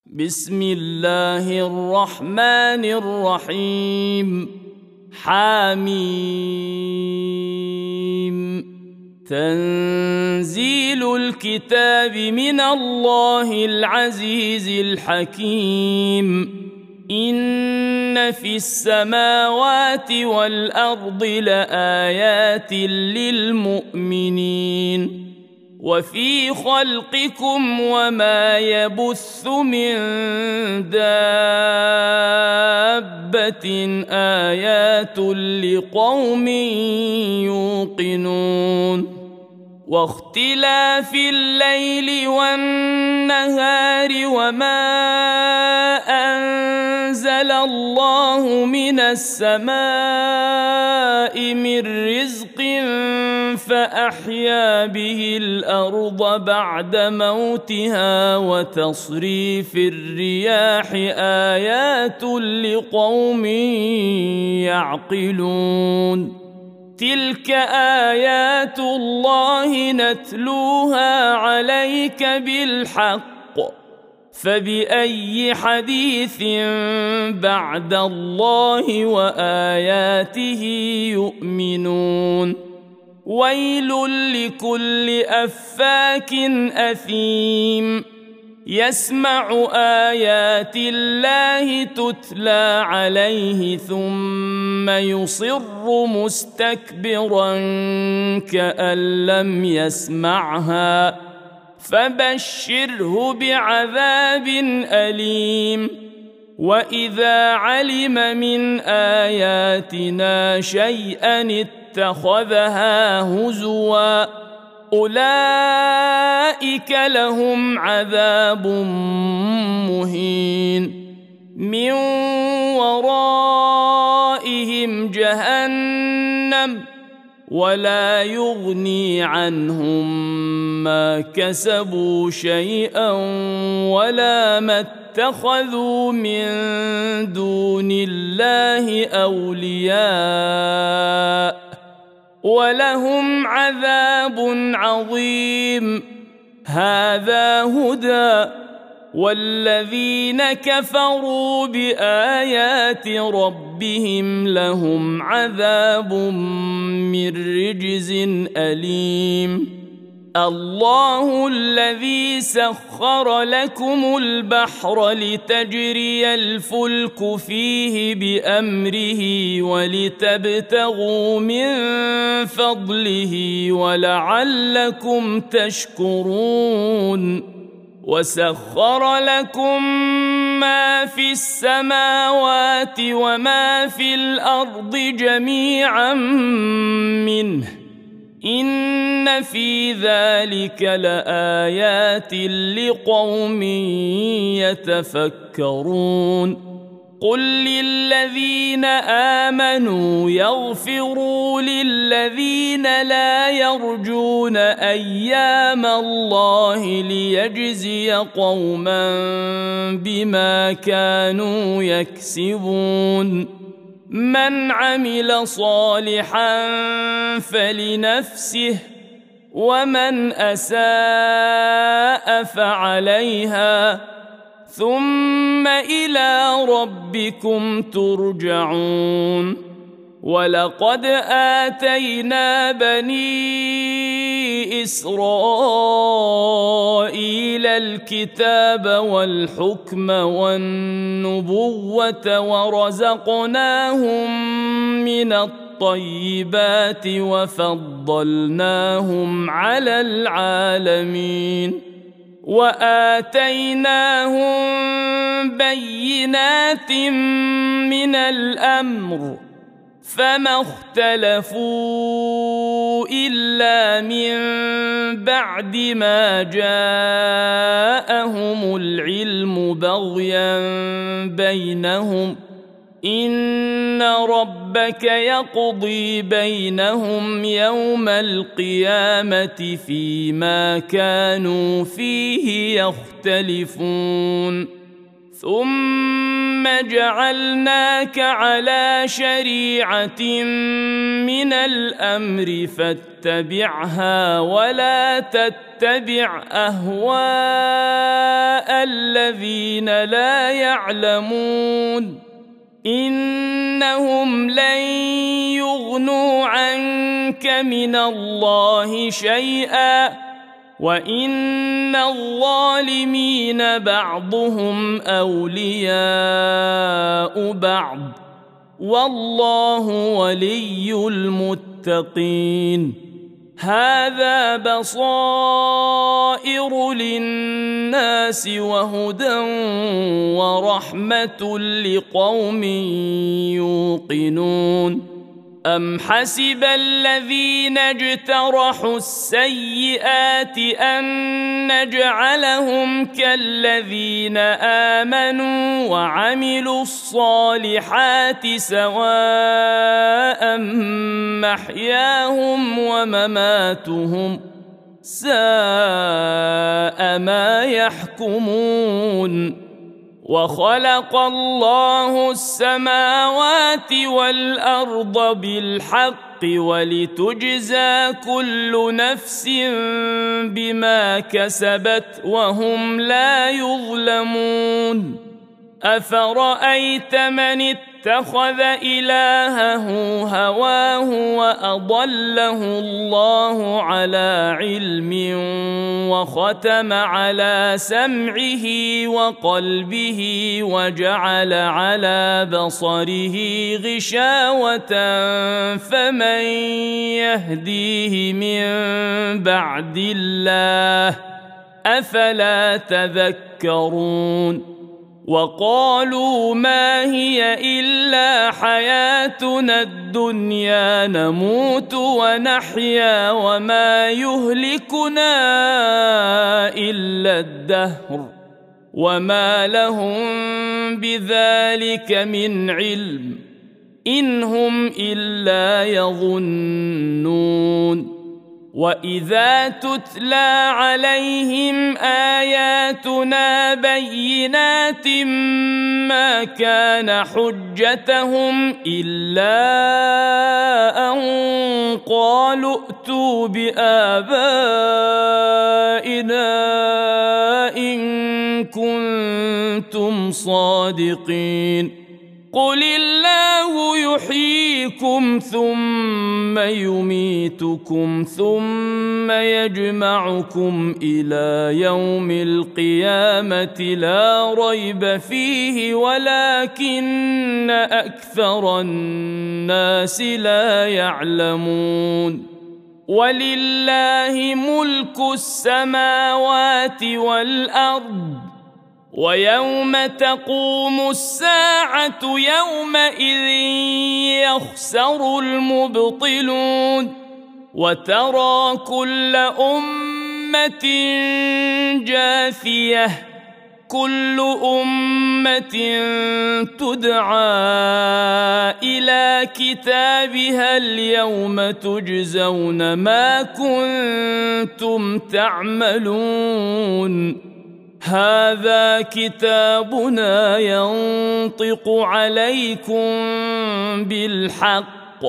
بسم الله الرحمن الرحيم. حميم. تنزيل الكتاب من الله العزيز الحكيم. إن في السماوات والأرض لآيات للمؤمنين وفي خلقكم وما يبث من دابة آيات لقوم يوقنون. واختلاف الليل والنهار وما أنزل الله من السماء من رزق فأحيا به الأرض بعد موتها وتصريف الرياح آيات لقوم يعقلون. تلك آيات الله نتلوها عليك بالحق فبأي حديث بعد الله وآياته يؤمنون. ويل لكل أفاك أثيم يسمع آيات الله تتلى عليه ثم يصر مستكبرا كأن لم يسمعها فبشره بعذاب أليم. وإذا علم من آياتنا شيئا اتخذها هزوا أولئك لهم عذاب مهين من ورائهم جهنم ولا يغني عنهم ما كسبوا شيئا ولا ما اتخذوا من دون الله أولياء ولهم عذاب عظيم. هذا هدى والذين كفروا بآيات ربهم لهم عذاب من رجز أليم. الله الذي سخر لكم البحر لتجري الفلك فيه بأمره ولتبتغوا من فضله ولعلكم تشكرون. وسخر لكم ما في السماوات وما في الأرض جميعا منه إن في ذلك لآيات لقوم يتفكرون. قل للذين آمنوا يغفروا للذين لا يرجون أيام الله ليجزي قوما بما كانوا يكسبون. من عمل صالحا فلنفسه ومن أساء فعليها ثم إلى ربكم ترجعون. ولقد آتينا بني إسرائيل الكتاب والحكم والنبوة ورزقناهم من الطيبات وفضلناهم على العالمين وآتيناهم بينات من الأمر فما اختلفوا إلا من بعد ما جاءهم العلم بغيا بينهم إن ربك يقضي بينهم يوم القيامة فيما كانوا فيه يختلفون. ثم جعلناك على شريعة من الأمر فاتبعها ولا تتبع أهواء الذين لا يعلمون إنهم لن يغنوا عنك من الله شيئا وإن الظالمين بعضهم أولياء بعض والله ولي المتقين هذا بصائر للناس وهدى ورحمة لقوم يوقنون أم حسب الذين اجترحوا السيئات أن نجعلهم كالذين آمنوا وعملوا الصالحات سواء محياهم ومماتهم ساء ما يحكمون وخلق الله السماوات والأرض بالحق ولتجزى كل نفس بما كسبت وهم لا يظلمون أفرأيت من اتخذ إلهه هواه وأضله الله على علم وختم على سمعه وقلبه وجعل على بصره غشاوة فمن يهديه من بعد الله أفلا تذكرون وقالوا ما هي إلا حياتنا الدنيا نموت ونحيا وما يهلكنا إلا الدهر وما لهم بذلك من علم إن هم إلا يظنون وإذا تتلى عليهم آياتنا بينات ما كان حجتهم إلا أن قالوا ائتوا بآبائنا إن كنتم صادقين قل الله يحييكم ثم يميتكم ثم يجمعكم إلى يوم القيامة لا ريب فيه ولكن أكثر الناس لا يعلمون ولله ملك السماوات والأرض ويوم تقوم الساعة يومئذ يخسر المبطلون وترى كل أمة جاثية كل أمة تدعى إلى كتابها اليوم تجزون ما كنتم تعملون هذا كتابنا ينطق عليكم بالحق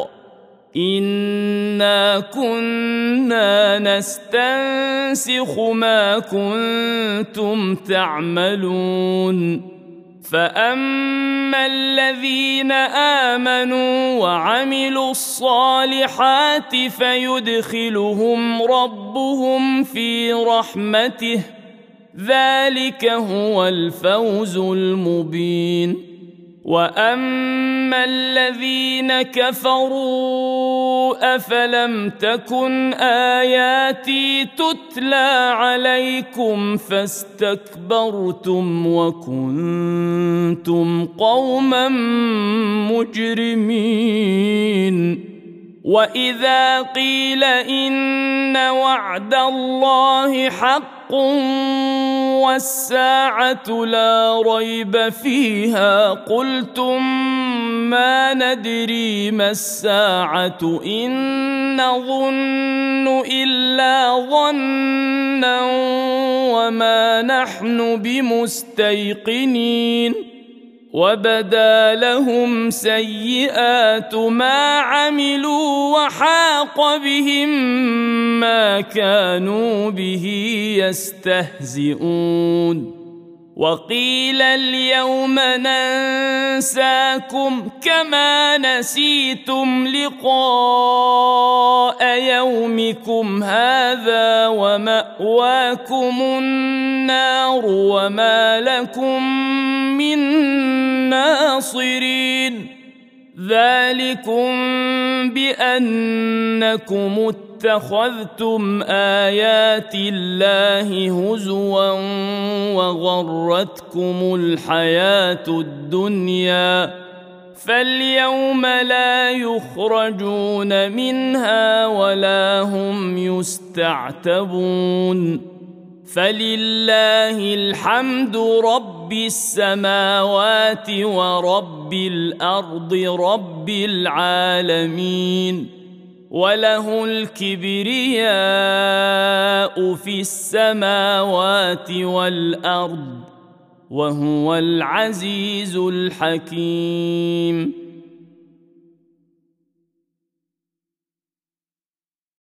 إنا كنا نستنسخ ما كنتم تعملون فأما الذين آمنوا وعملوا الصالحات فيدخلهم ربهم في رحمته ذلك هو الفوز المبين وأما الذين كفروا أفلم تكن آياتي تتلى عليكم فاستكبرتم وكنتم قوما مجرمين وإذا قيل إن وعد الله حق والساعة لا ريب فيها قلتم ما ندري ما الساعة إن نظن إلا ظنا وما نحن بمستيقنين وبدا لهم سيئات ما عملوا وحاق بهم ما كانوا به يستهزئون وقيل اليوم ننساكم كما نسيتم لقاء يومكم هذا ومأواكم النار وما لكم من ناصرين ذلكم بأنكم اتخذتم آيات الله هزوا وغرتكم الحياة الدنيا فاليوم لا يخرجون منها ولا هم يستعتبون فلله الحمد رب السماوات ورب الأرض رب العالمين وله الكبرياء في السماوات والأرض وهو العزيز الحكيم